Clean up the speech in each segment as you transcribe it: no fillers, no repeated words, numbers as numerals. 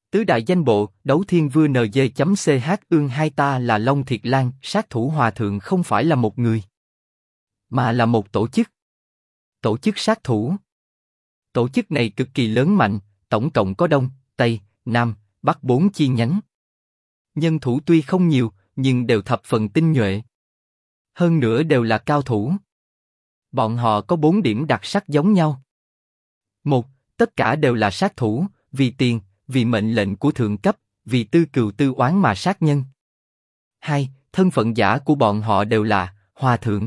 Tứ đại danh bộ, đấu thiên vua NG.ch ương hai ta là Long Thiệt Lan, sát thủ hòa thượng không phải là một người, mà là một tổ chức. Tổ chức sát thủ. Tổ chức này cực kỳ lớn mạnh, tổng cộng có Đông, Tây, Nam, Bắc 4 chi nhánh. Nhân thủ tuy không nhiều, nhưng đều thập phần tinh nhuệ. Hơn nữa đều là cao thủ. Bọn họ có 4 điểm đặc sắc giống nhau. 1. Tất cả đều là sát thủ, vì tiền, vì mệnh lệnh của thượng cấp, vì tư cừu tư oán mà sát nhân. 2. Thân phận giả của bọn họ đều là hòa thượng.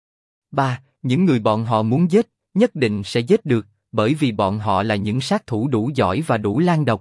3. Những người bọn họ muốn giết, nhất định sẽ giết được, bởi vì bọn họ là những sát thủ đủ giỏi và đủ lan độc.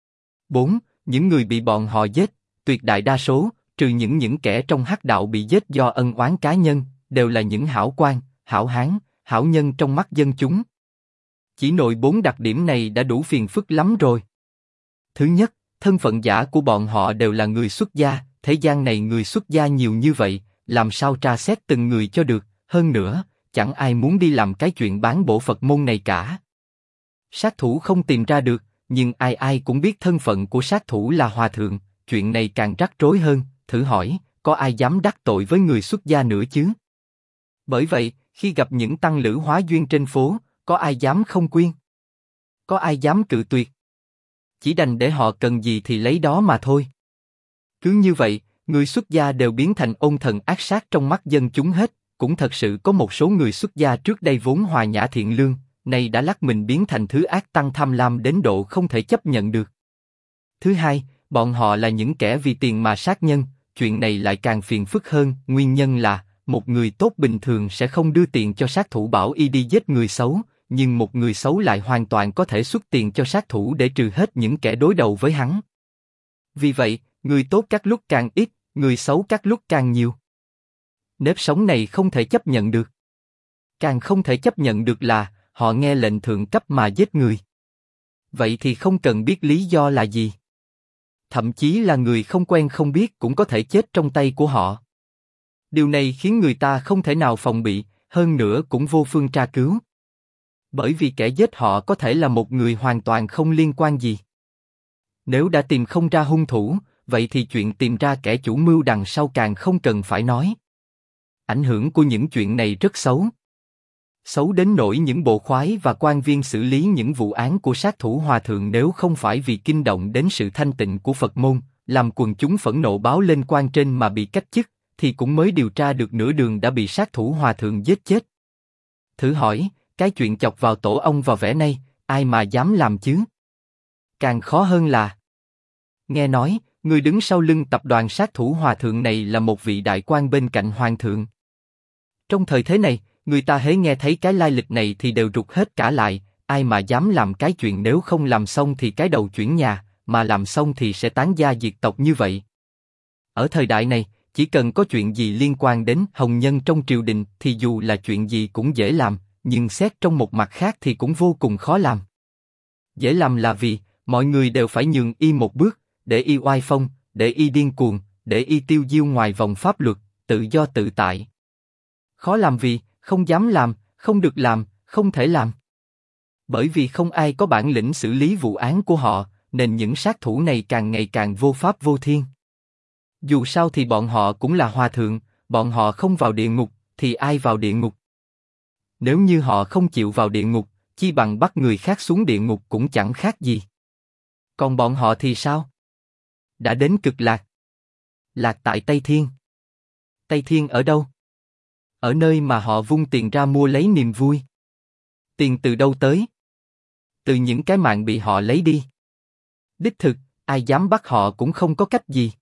4. Những người bị bọn họ giết, tuyệt đại đa số, trừ những kẻ trong hắc đạo bị giết do ân oán cá nhân, đều là những hảo quan, hảo hán, hảo nhân trong mắt dân chúng. Chỉ nội 4 đặc điểm này đã đủ phiền phức lắm rồi. Thứ nhất, thân phận giả của bọn họ đều là người xuất gia, thế gian này người xuất gia nhiều như vậy, làm sao tra xét từng người cho được, hơn nữa, chẳng ai muốn đi làm cái chuyện bán bộ Phật môn này cả. Sát thủ không tìm ra được, nhưng ai ai cũng biết thân phận của sát thủ là hòa thượng, chuyện này càng rắc rối hơn, thử hỏi, có ai dám đắc tội với người xuất gia nữa chứ? Bởi vậy, khi gặp những tăng lữ hóa duyên trên phố, có ai dám không quyên? Có ai dám cự tuyệt? Chỉ đành để họ cần gì thì lấy đó mà thôi. Cứ như vậy, người xuất gia đều biến thành ôn thần ác sát trong mắt dân chúng hết. Cũng thật sự có một số người xuất gia trước đây vốn hòa nhã thiện lương, nay đã lắc mình biến thành thứ ác tăng tham lam đến độ không thể chấp nhận được. Thứ hai, bọn họ là những kẻ vì tiền mà sát nhân, chuyện này lại càng phiền phức hơn. Nguyên nhân là một người tốt bình thường sẽ không đưa tiền cho sát thủ bảo y đi giết người xấu, nhưng một người xấu lại hoàn toàn có thể xuất tiền cho sát thủ để trừ hết những kẻ đối đầu với hắn. Vì vậy, người tốt các lúc càng ít, người xấu các lúc càng nhiều. Nếp sống này không thể chấp nhận được. Càng không thể chấp nhận được là họ nghe lệnh thượng cấp mà giết người. Vậy thì không cần biết lý do là gì. Thậm chí là người không quen không biết cũng có thể chết trong tay của họ. Điều này khiến người ta không thể nào phòng bị, hơn nữa cũng vô phương tra cứu. Bởi vì kẻ giết họ có thể là một người hoàn toàn không liên quan gì. Nếu đã tìm không ra hung thủ, vậy thì chuyện tìm ra kẻ chủ mưu đằng sau càng không cần phải nói. Ảnh hưởng của những chuyện này rất xấu. Xấu đến nỗi những bộ khoái và quan viên xử lý những vụ án của sát thủ hòa thượng nếu không phải vì kinh động đến sự thanh tịnh của Phật môn, làm quần chúng phẫn nộ báo lên quan trên mà bị cách chức, thì cũng mới điều tra được nửa đường đã bị sát thủ hòa thượng giết chết. Thử hỏi, cái chuyện chọc vào tổ ông vào vẻ này, ai mà dám làm chứ? Càng khó hơn là, nghe nói, người đứng sau lưng tập đoàn sát thủ hòa thượng này là một vị đại quan bên cạnh hoàng thượng. Trong thời thế này, người ta hễ nghe thấy cái lai lịch này thì đều rụt hết cả lại, ai mà dám làm cái chuyện nếu không làm xong thì cái đầu chuyển nhà, mà làm xong thì sẽ tán gia diệt tộc như vậy. Ở thời đại này, chỉ cần có chuyện gì liên quan đến hồng nhân trong triều đình thì dù là chuyện gì cũng dễ làm, nhưng xét trong một mặt khác thì cũng vô cùng khó làm. Dễ làm là vì, mọi người đều phải nhường y một bước, để y oai phong, để y điên cuồng, để y tiêu diêu ngoài vòng pháp luật, tự do tự tại. Khó làm vì, không dám làm, không được làm, không thể làm. Bởi vì không ai có bản lĩnh xử lý vụ án của họ, nên những sát thủ này càng ngày càng vô pháp vô thiên. Dù sao thì bọn họ cũng là hòa thượng, bọn họ không vào địa ngục, thì ai vào địa ngục? Nếu như họ không chịu vào địa ngục, chi bằng bắt người khác xuống địa ngục cũng chẳng khác gì. Còn bọn họ thì sao? Đã đến cực lạc. Lạc tại Tây Thiên. Tây Thiên ở đâu? Ở nơi mà họ vung tiền ra mua lấy niềm vui. Tiền từ đâu tới? Từ những cái mạng bị họ lấy đi. Đích thực, ai dám bắt họ cũng không có cách gì.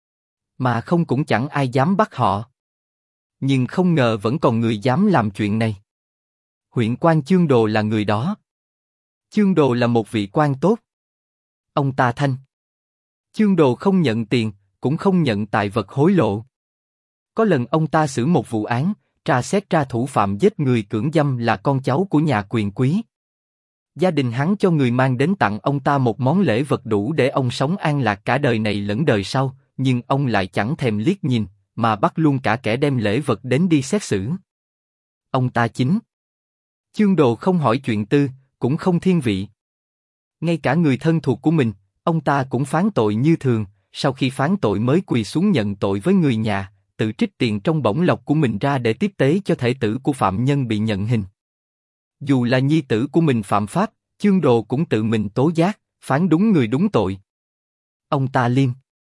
Mà không cũng chẳng ai dám bắt họ. Nhưng không ngờ vẫn còn người dám làm chuyện này. Huyện quan Chương Đồ là người đó. Chương Đồ là một vị quan tốt. Ông ta thanh. Chương Đồ không nhận tiền, cũng không nhận tài vật hối lộ. Có lần ông ta xử một vụ án, tra xét ra thủ phạm giết người cưỡng dâm là con cháu của nhà quyền quý. Gia đình hắn cho người mang đến tặng ông ta một món lễ vật đủ để ông sống an lạc cả đời này lẫn đời sau, nhưng ông lại chẳng thèm liếc nhìn, mà bắt luôn cả kẻ đem lễ vật đến đi xét xử. Ông ta chính. Chương Đồ không hỏi chuyện tư, cũng không thiên vị. Ngay cả người thân thuộc của mình, Ông ta cũng phán tội như thường, sau khi phán tội mới quỳ xuống nhận tội với người nhà, tự trích tiền trong bổng lộc của mình ra để tiếp tế cho thể tử của phạm nhân bị nhận hình. Dù là nhi tử của mình phạm pháp, Chương Đồ cũng tự mình tố giác, phán đúng người đúng tội. Ông ta liêm.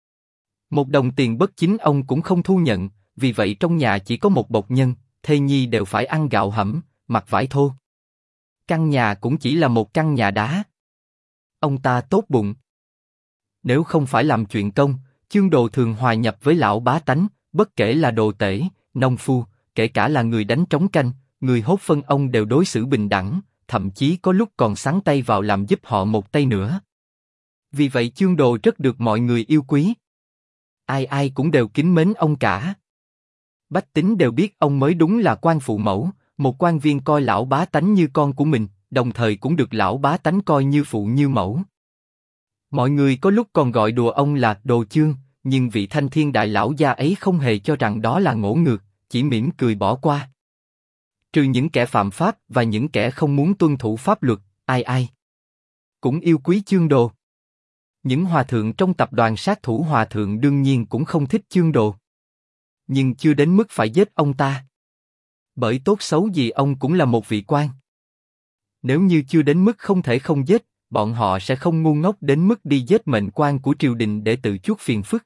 Một đồng tiền bất chính ông cũng không thu nhận, vì vậy trong nhà chỉ có một bộc nhân, thê nhi đều phải ăn gạo hẩm, mặc vải thô. Căn nhà cũng chỉ là một căn nhà đá. Ông ta tốt bụng. Nếu không phải làm chuyện công, Chương Đồ thường hòa nhập với lão bá tánh, bất kể là đồ tể, nông phu, kể cả là người đánh trống canh, người hốt phân ông đều đối xử bình đẳng, thậm chí có lúc còn xắn tay vào làm giúp họ một tay nữa. Vì vậy Chương Đồ rất được mọi người yêu quý. Ai ai cũng đều kính mến ông cả. Bách tính đều biết ông mới đúng là quan phụ mẫu, một quan viên coi lão bá tánh như con của mình, đồng thời cũng được lão bá tánh coi như phụ như mẫu. Mọi người có lúc còn gọi đùa ông là Đồ Chương, nhưng vị thanh thiên đại lão gia ấy không hề cho rằng đó là ngỗ ngược, chỉ mỉm cười bỏ qua. Trừ những kẻ phạm pháp và những kẻ không muốn tuân thủ pháp luật, ai ai cũng yêu quý Chương Đồ. Những hòa thượng trong tập đoàn sát thủ hòa thượng đương nhiên cũng không thích Chương Đồ, nhưng chưa đến mức phải giết ông ta. Bởi tốt xấu gì ông cũng là một vị quan. Nếu như chưa đến mức không thể không giết, bọn họ sẽ không ngu ngốc đến mức đi giết mệnh quan của triều đình để tự chuốc phiền phức.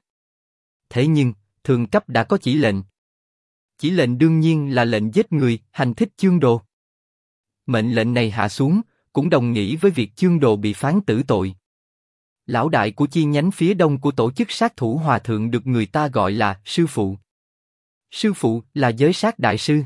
Thế nhưng, thượng cấp đã có chỉ lệnh. Chỉ lệnh đương nhiên là lệnh giết người, hành thích Chương Đồ. Mệnh lệnh này hạ xuống, cũng đồng nghĩa với việc Chương Đồ bị phán tử tội. Lão đại của chi nhánh phía đông của tổ chức sát thủ hòa thượng được người ta gọi là sư phụ. Sư phụ là giới sát đại sư.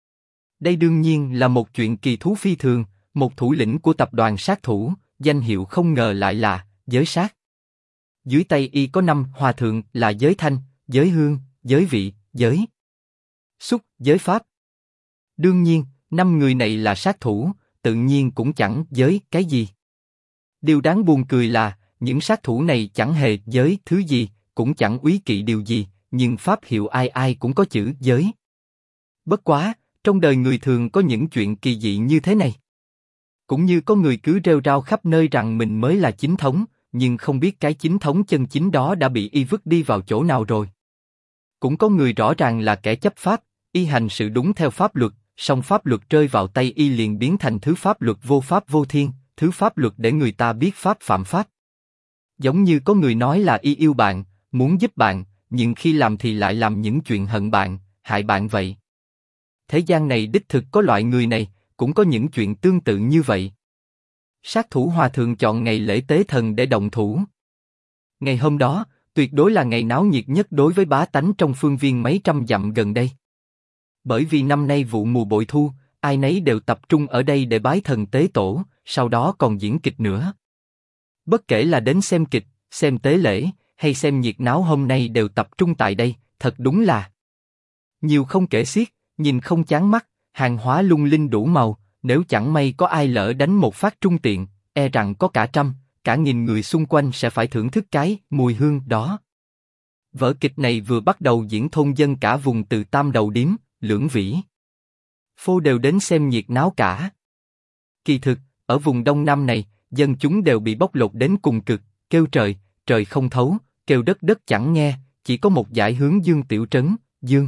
Đây đương nhiên là một chuyện kỳ thú phi thường, một thủ lĩnh của tập đoàn sát thủ, danh hiệu không ngờ lại là giới sát. Dưới tay y có 5 hòa thượng là giới thanh, giới hương, giới vị, giới xúc, giới pháp. Đương nhiên, 5 người này là sát thủ, tự nhiên cũng chẳng giới cái gì. Điều đáng buồn cười là, những sát thủ này chẳng hề giới thứ gì, cũng chẳng úy kỵ điều gì, nhưng pháp hiệu ai ai cũng có chữ giới. Bất quá, trong đời người thường có những chuyện kỳ dị như thế này. Cũng như có người cứ rêu rao khắp nơi rằng mình mới là chính thống, nhưng không biết cái chính thống chân chính đó đã bị y vứt đi vào chỗ nào rồi. Cũng có người rõ ràng là kẻ chấp pháp, y hành sự đúng theo pháp luật, song pháp luật rơi vào tay y liền biến thành thứ pháp luật vô pháp vô thiên, thứ pháp luật để người ta biết pháp phạm pháp. Giống như có người nói là y yêu bạn, muốn giúp bạn, nhưng khi làm thì lại làm những chuyện hận bạn, hại bạn vậy. Thế gian này đích thực có loại người này, cũng có những chuyện tương tự như vậy. Sát thủ hòa thượng chọn ngày lễ tế thần để động thủ. Ngày hôm đó, tuyệt đối là ngày náo nhiệt nhất đối với bá tánh trong phương viên mấy trăm dặm gần đây. Bởi vì năm nay vụ mùa bội thu, ai nấy đều tập trung ở đây để bái thần tế tổ, sau đó còn diễn kịch nữa. Bất kể là đến xem kịch, xem tế lễ, hay xem nhiệt náo hôm nay đều tập trung tại đây, thật đúng là nhiều không kể xiết, nhìn không chán mắt, hàng hóa lung linh đủ màu, nếu chẳng may có ai lỡ đánh một phát trung tiện, e rằng có cả trăm, cả nghìn người xung quanh sẽ phải thưởng thức cái mùi hương đó. Vở kịch này vừa bắt đầu diễn, thôn dân cả vùng từ Tam Đầu Điếm, Lưỡng Vĩ, Phô đều đến xem nhiệt náo cả. Kỳ thực, ở vùng Đông Nam này, dân chúng đều bị bóc lột đến cùng cực, kêu trời, trời không thấu, kêu đất, đất chẳng nghe, chỉ có một dải hướng Dương tiểu trấn, Dương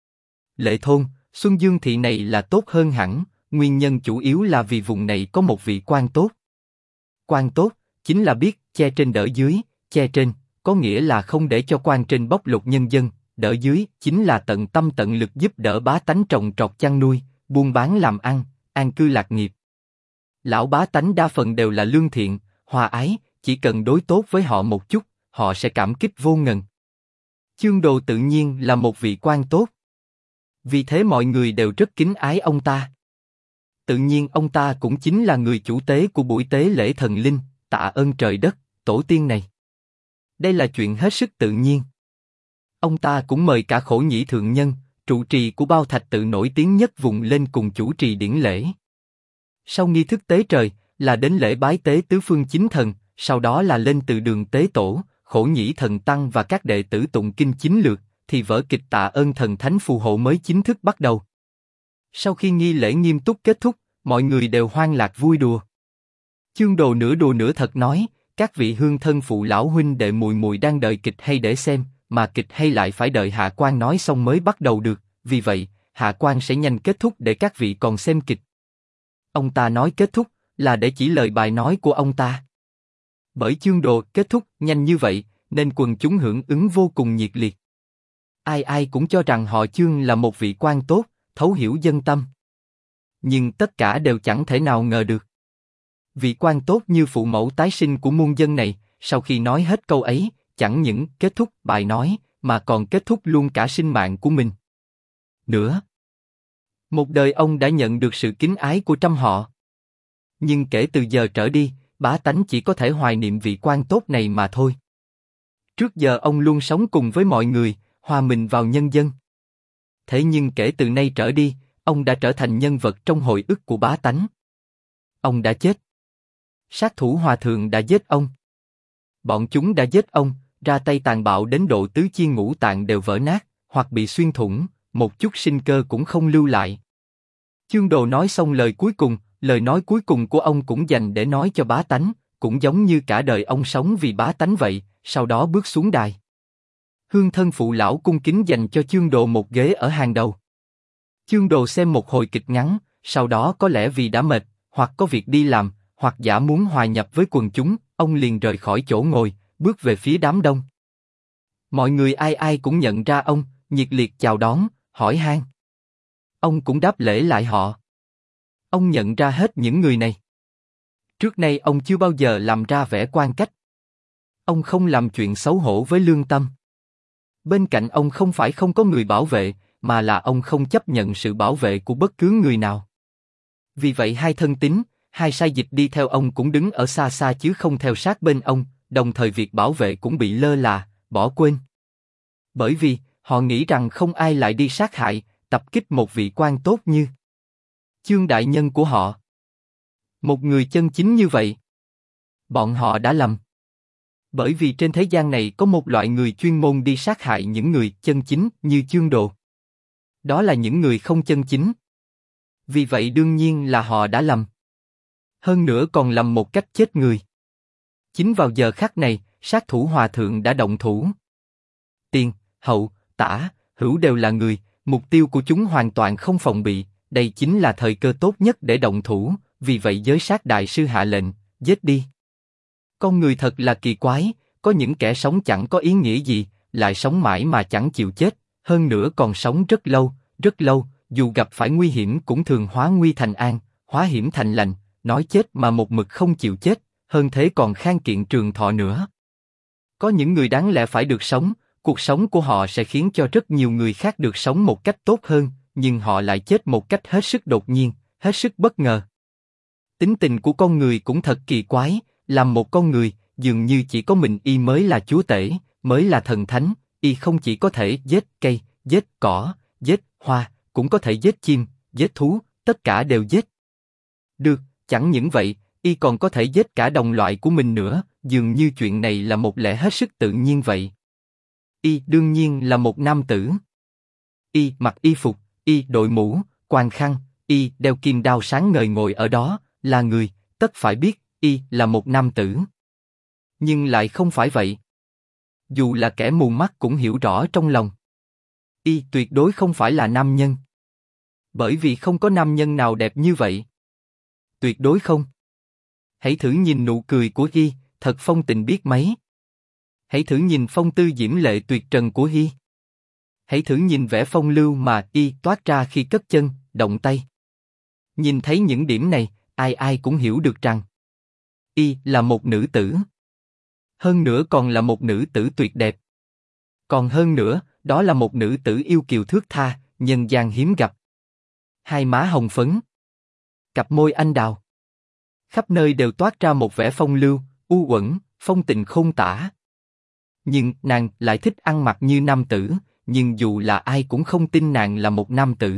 Lệ thôn, Xuân Dương thị này là tốt hơn hẳn, nguyên nhân chủ yếu là vì vùng này có một vị quan tốt. Quan tốt, chính là biết che trên đỡ dưới, che trên, có nghĩa là không để cho quan trên bóc lột nhân dân, đỡ dưới, chính là tận tâm tận lực giúp đỡ bá tánh trồng trọt chăn nuôi, buôn bán làm ăn, an cư lạc nghiệp. Lão bá tánh đa phần đều là lương thiện, hòa ái, chỉ cần đối tốt với họ một chút, họ sẽ cảm kích vô ngần. Chương Đồ tự nhiên là một vị quan tốt. Vì thế mọi người đều rất kính ái ông ta. Tự nhiên ông ta cũng chính là người chủ tế của buổi tế lễ thần linh, tạ ơn trời đất, tổ tiên này. Đây là chuyện hết sức tự nhiên. Ông ta cũng mời cả Khổ Nhĩ thượng nhân, trụ trì của Bao Thạch tự nổi tiếng nhất vùng lên cùng chủ trì điển lễ. Sau nghi thức tế trời, là đến lễ bái tế tứ phương chính thần, sau đó là lên từ đường tế tổ, Khổ Nhĩ thần tăng và các đệ tử tụng kinh chính lượt, thì vở kịch tạ ơn thần thánh phù hộ mới chính thức bắt đầu. Sau khi nghi lễ nghiêm túc kết thúc, mọi người đều hoan lạc vui đùa. Chương Đồ nửa đùa nửa thật nói, các vị hương thân phụ lão huynh đệ muội muội đang đợi kịch hay để xem, mà kịch hay lại phải đợi Hạ Quan nói xong mới bắt đầu được, vì vậy, Hạ Quan sẽ nhanh kết thúc để các vị còn xem kịch. Ông ta nói kết thúc, là để chỉ lời bài nói của ông ta. Bởi chương đồ kết thúc nhanh như vậy, nên quần chúng hưởng ứng vô cùng nhiệt liệt. Ai ai cũng cho rằng họ Chương là một vị quan tốt, thấu hiểu dân tâm. Nhưng tất cả đều chẳng thể nào ngờ được. Vị quan tốt như phụ mẫu tái sinh của muôn dân này, sau khi nói hết câu ấy, chẳng những kết thúc bài nói, mà còn kết thúc luôn cả sinh mạng của mình. Nữa, một đời ông đã nhận được sự kính ái của trăm họ. Nhưng kể từ giờ trở đi, bá tánh chỉ có thể hoài niệm vị quan tốt này mà thôi. Trước giờ ông luôn sống cùng với mọi người, hòa mình vào nhân dân. Thế nhưng kể từ nay trở đi, ông đã trở thành nhân vật trong hồi ức của bá tánh. Ông đã chết. Sát thủ hòa thượng đã giết ông. Bọn chúng đã giết ông, ra tay tàn bạo đến độ tứ chi ngũ tạng đều vỡ nát, hoặc bị xuyên thủng, một chút sinh cơ cũng không lưu lại. Chương Đồ nói xong lời cuối cùng, lời nói cuối cùng của ông cũng dành để nói cho bá tánh, cũng giống như cả đời ông sống vì bá tánh vậy, sau đó bước xuống đài. Hương thân phụ lão cung kính dành cho Chương Đồ một ghế ở hàng đầu. Chương Đồ xem một hồi kịch ngắn, sau đó có lẽ vì đã mệt, hoặc có việc đi làm, hoặc giả muốn hòa nhập với quần chúng, ông liền rời khỏi chỗ ngồi, bước về phía đám đông. Mọi người ai ai cũng nhận ra ông, nhiệt liệt chào đón, hỏi han. Ông cũng đáp lễ lại họ. Ông nhận ra hết những người này. Trước nay ông chưa bao giờ làm ra vẻ quan cách. Ông không làm chuyện xấu hổ với lương tâm. Bên cạnh ông không phải không có người bảo vệ, mà là ông không chấp nhận sự bảo vệ của bất cứ người nào. Vì vậy hai thân tín, hai sai dịch đi theo ông cũng đứng ở xa xa chứ không theo sát bên ông, đồng thời việc bảo vệ cũng bị lơ là, bỏ quên. Bởi vì, họ nghĩ rằng không ai lại đi sát hại, tập kích một vị quan tốt như Chương đại nhân của họ. Một người chân chính như vậy. Bọn họ đã lầm. Bởi vì trên thế gian này có một loại người chuyên môn đi sát hại những người chân chính như Chương Đồ. Đó là những người không chân chính. Vì vậy đương nhiên là họ đã lầm. Hơn nữa còn lầm một cách chết người. Chính vào giờ khắc này, sát thủ hòa thượng đã động thủ. Tiền, hậu, tả, hữu đều là người, mục tiêu của chúng hoàn toàn không phòng bị, đây chính là thời cơ tốt nhất để động thủ, vì vậy giới sát đại sư hạ lệnh, giết đi. Con người thật là kỳ quái, có những kẻ sống chẳng có ý nghĩa gì, lại sống mãi mà chẳng chịu chết, hơn nữa còn sống rất lâu, dù gặp phải nguy hiểm cũng thường hóa nguy thành an, hóa hiểm thành lành, nói chết mà một mực không chịu chết, hơn thế còn khang kiện trường thọ nữa. Có những người đáng lẽ phải được sống, cuộc sống của họ sẽ khiến cho rất nhiều người khác được sống một cách tốt hơn, nhưng họ lại chết một cách hết sức đột nhiên, hết sức bất ngờ. Tính tình của con người cũng thật kỳ quái, làm một con người, dường như chỉ có mình y mới là chúa tể, mới là thần thánh, y không chỉ có thể giết cây, giết cỏ, giết hoa, cũng có thể giết chim, giết thú, tất cả đều giết. Được, chẳng những vậy, y còn có thể giết cả đồng loại của mình nữa, dường như chuyện này là một lẽ hết sức tự nhiên vậy. Y đương nhiên là một nam tử. Y mặc y phục, y đội mũ, quan khăn, y đeo kim đao sáng ngời ngồi ở đó, là người, tất phải biết, y là một nam tử. Nhưng lại không phải vậy. Dù là kẻ mù mắt cũng hiểu rõ trong lòng. Y tuyệt đối không phải là nam nhân. Bởi vì không có nam nhân nào đẹp như vậy. Tuyệt đối không. Hãy thử nhìn nụ cười của Y, thật phong tình biết mấy. Hãy thử nhìn phong tư diễm lệ tuyệt trần của Y. Hãy thử nhìn vẻ phong lưu mà Y toát ra khi cất chân, động tay. Nhìn thấy những điểm này, ai ai cũng hiểu được rằng Y là một nữ tử. Hơn nữa còn là một nữ tử tuyệt đẹp. Còn hơn nữa, đó là một nữ tử yêu kiều thướt tha, nhân gian hiếm gặp. Hai má hồng phấn, cặp môi anh đào, khắp nơi đều toát ra một vẻ phong lưu, u uẩn, phong tình khôn tả. Nhưng nàng lại thích ăn mặc như nam tử, nhưng dù là ai cũng không tin nàng là một nam tử.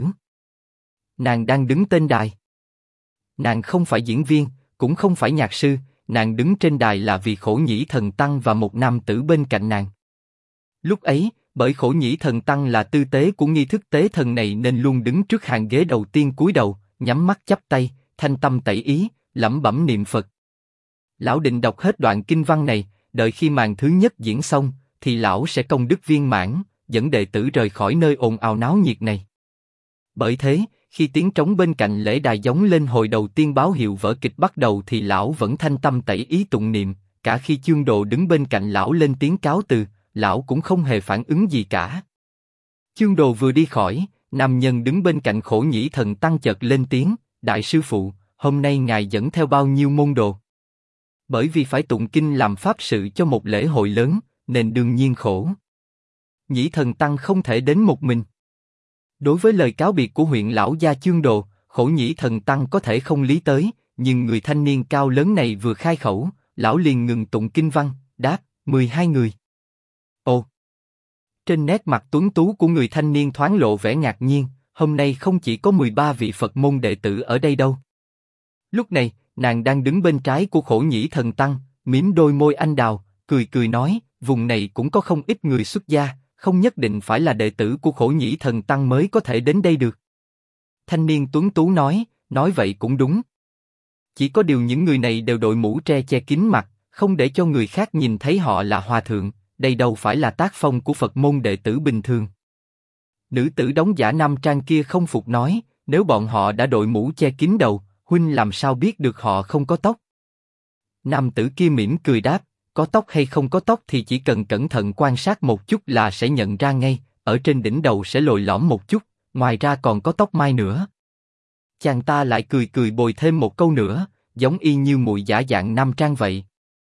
Nàng đang đứng trên đài. Nàng không phải diễn viên, cũng không phải nhạc sư, nàng đứng trên đài là vì Khổ Nhĩ Thần Tăng và một nam tử bên cạnh nàng. Lúc ấy, bởi Khổ Nhĩ Thần Tăng là tư tế của nghi thức tế thần này nên luôn đứng trước hàng ghế đầu tiên cúi đầu, nhắm mắt chắp tay, thanh tâm tẩy ý, lẩm bẩm niệm Phật. Lão định đọc hết đoạn kinh văn này, đợi khi màn thứ nhất diễn xong, thì lão sẽ công đức viên mãn, dẫn đệ tử rời khỏi nơi ồn ào náo nhiệt này. Bởi thế, khi tiếng trống bên cạnh lễ đài gióng lên hồi đầu tiên báo hiệu vở kịch bắt đầu thì lão vẫn thanh tâm tẩy ý tụng niệm, cả khi Chương Đồ đứng bên cạnh lão lên tiếng cáo từ, lão cũng không hề phản ứng gì cả. Chương Đồ vừa đi khỏi, nam nhân đứng bên cạnh Khổ Nhĩ Thần Tăng chợt lên tiếng, đại sư phụ, hôm nay ngài dẫn theo bao nhiêu môn đồ? Bởi vì phải tụng kinh làm pháp sự cho một lễ hội lớn, nên đương nhiên khổ. Nhĩ Thần Tăng không thể đến một mình. Đối với lời cáo biệt của huyện lão gia Chương Đồ, Khổ Nhĩ Thần Tăng có thể không lý tới, nhưng người thanh niên cao lớn này vừa khai khẩu, lão liền ngừng tụng kinh văn, đáp, 12 người. Ồ! Trên nét mặt tuấn tú của người thanh niên thoáng lộ vẻ ngạc nhiên, hôm nay không chỉ có 13 vị Phật môn đệ tử ở đây đâu. Lúc này, nàng đang đứng bên trái của Khổ Nhĩ Thần Tăng, mím đôi môi anh đào, cười cười nói, vùng này cũng có không ít người xuất gia, không nhất định phải là đệ tử của Khổ Nhĩ Thần Tăng mới có thể đến đây được. Thanh niên tuấn tú nói vậy cũng đúng. Chỉ có điều những người này đều đội mũ tre che kín mặt, không để cho người khác nhìn thấy họ là hòa thượng, đây đâu phải là tác phong của Phật môn đệ tử bình thường. Nữ tử đóng giả nam trang kia không phục nói, nếu bọn họ đã đội mũ che kín đầu, huynh làm sao biết được họ không có tóc? Nam tử kia mỉm cười đáp, có tóc hay không có tóc thì chỉ cần cẩn thận quan sát một chút là sẽ nhận ra ngay, ở trên đỉnh đầu sẽ lồi lõm một chút, ngoài ra còn có tóc mai nữa. Chàng ta lại cười cười bồi thêm một câu nữa, giống y như mùi giả dạng nam trang vậy.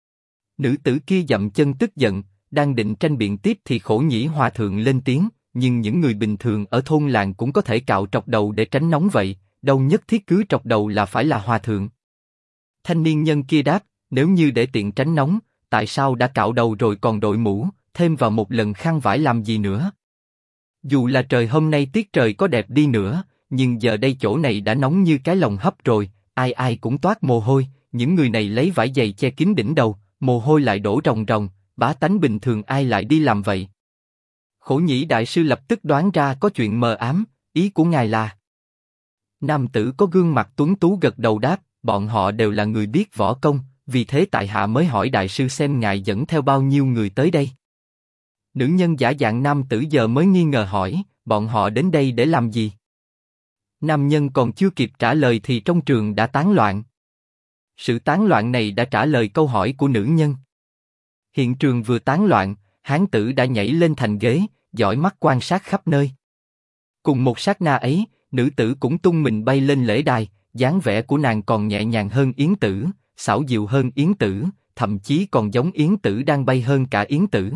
Nữ tử kia dậm chân tức giận, đang định tranh biện tiếp thì Khổ Nhĩ Hòa thượng lên tiếng, nhưng những người bình thường ở thôn làng cũng có thể cạo trọc đầu để tránh nóng vậy, đâu nhất thiết cứ trọc đầu là phải là hòa thượng. Thanh niên nhân kia đáp, nếu như để tiện tránh nóng, tại sao đã cạo đầu rồi còn đội mũ, thêm vào một lần khăn vải làm gì nữa? Dù là trời hôm nay tiết trời có đẹp đi nữa, nhưng giờ đây chỗ này đã nóng như cái lồng hấp rồi, ai ai cũng toát mồ hôi, những người này lấy vải dày che kín đỉnh đầu, mồ hôi lại đổ ròng ròng, bá tánh bình thường ai lại đi làm vậy? Khổ Nhĩ đại sư lập tức đoán ra có chuyện mờ ám, ý của ngài là... Nam tử có gương mặt tuấn tú gật đầu đáp, bọn họ đều là người biết võ công, vì thế tại hạ mới hỏi đại sư xem ngài dẫn theo bao nhiêu người tới đây. Nữ nhân giả dạng nam tử giờ mới nghi ngờ hỏi, bọn họ đến đây để làm gì? Nam nhân còn chưa kịp trả lời thì trong trường đã tán loạn. Sự tán loạn này đã trả lời câu hỏi của nữ nhân. Hiện trường vừa tán loạn, hán tử đã nhảy lên thành ghế, dõi mắt quan sát khắp nơi. Cùng một sát na ấy, nữ tử cũng tung mình bay lên lễ đài, dáng vẻ của nàng còn nhẹ nhàng hơn Yến Tử, xảo diệu hơn Yến Tử, thậm chí còn giống Yến Tử đang bay hơn cả Yến Tử.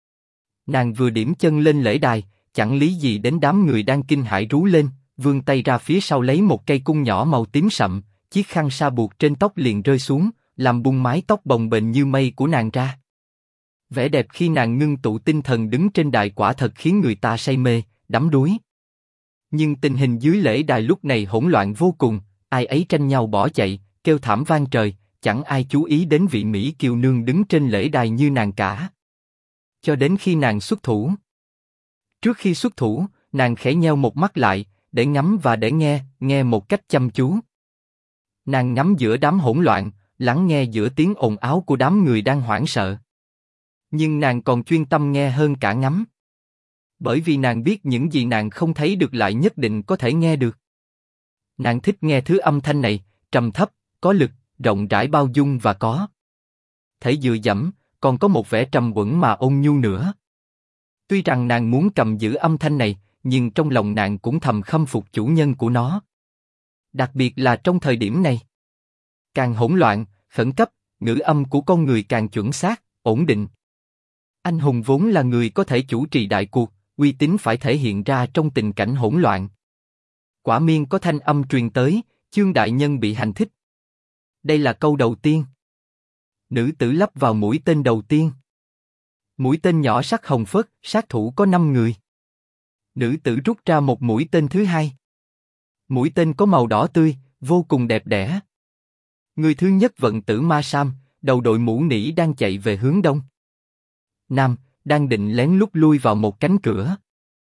Nàng vừa điểm chân lên lễ đài, chẳng lý gì đến đám người đang kinh hãi rú lên, vươn tay ra phía sau lấy một cây cung nhỏ màu tím sậm, chiếc khăn sa buộc trên tóc liền rơi xuống, làm bung mái tóc bồng bềnh như mây của nàng ra. Vẻ đẹp khi nàng ngưng tụ tinh thần đứng trên đài quả thật khiến người ta say mê, đắm đuối. Nhưng tình hình dưới lễ đài lúc này hỗn loạn vô cùng, ai ấy tranh nhau bỏ chạy, kêu thảm vang trời, chẳng ai chú ý đến vị Mỹ kiều nương đứng trên lễ đài như nàng cả. Cho đến khi nàng xuất thủ. Trước khi xuất thủ, nàng khẽ nheo một mắt lại, để ngắm và để nghe một cách chăm chú. Nàng ngắm giữa đám hỗn loạn, lắng nghe giữa tiếng ồn ào của đám người đang hoảng sợ. Nhưng nàng còn chuyên tâm nghe hơn cả ngắm. Bởi vì nàng biết những gì nàng không thấy được lại nhất định có thể nghe được. Nàng thích nghe thứ âm thanh này, trầm thấp, có lực, rộng rãi bao dung và có thể dựa dẫm, còn có một vẻ trầm uẩn mà ôn nhu nữa. Tuy rằng nàng muốn cầm giữ âm thanh này, nhưng trong lòng nàng cũng thầm khâm phục chủ nhân của nó. Đặc biệt là trong thời điểm này. Càng hỗn loạn, khẩn cấp, ngữ âm của con người càng chuẩn xác, ổn định. Anh hùng vốn là người có thể chủ trì đại cuộc, uy tín phải thể hiện ra trong tình cảnh hỗn loạn. Quả miên có thanh âm truyền tới, Chương đại nhân bị hành thích. Đây là câu đầu tiên. Nữ tử lắp vào mũi tên đầu tiên. Mũi tên nhỏ sắc hồng phớt, sát thủ có 5 người. Nữ tử rút ra một mũi tên thứ hai. Mũi tên có màu đỏ tươi, vô cùng đẹp đẽ. Người thứ nhất vận tử ma sam, đầu đội mũ nỉ đang chạy về hướng đông. Nam, đang định lén lút lui vào một cánh cửa.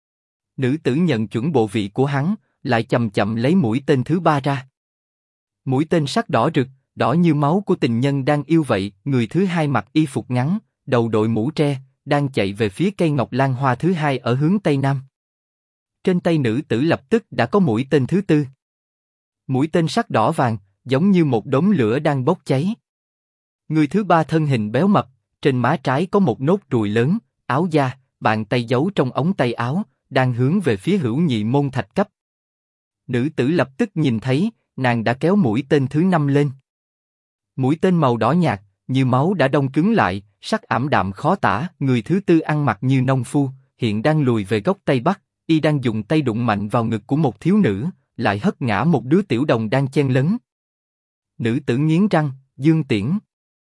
Nữ tử nhận chuẩn bộ vị của hắn, lại chậm chậm lấy mũi tên thứ ba ra. Mũi tên sắc đỏ rực, đỏ như máu của tình nhân đang yêu vậy. Người thứ hai mặc y phục ngắn, đầu đội mũ tre, đang chạy về phía cây ngọc lan hoa thứ hai ở hướng tây nam. Trên tay nữ tử lập tức đã có mũi tên thứ tư. Mũi tên sắc đỏ vàng, giống như một đống lửa đang bốc cháy. Người thứ ba thân hình béo mập, trên má trái có một nốt ruồi lớn, áo da, bàn tay giấu trong ống tay áo, đang hướng về phía Hữu Nhị môn thạch cấp. Nữ tử lập tức nhìn thấy, nàng đã kéo mũi tên thứ năm lên. Mũi tên màu đỏ nhạt, như máu đã đông cứng lại, sắc ảm đạm khó tả. Người thứ tư ăn mặc như nông phu, hiện đang lùi về góc tây bắc, y đang dùng tay đụng mạnh vào ngực của một thiếu nữ, lại hất ngã một đứa tiểu đồng đang chen lấn. Nữ tử nghiến răng, dương tiễn.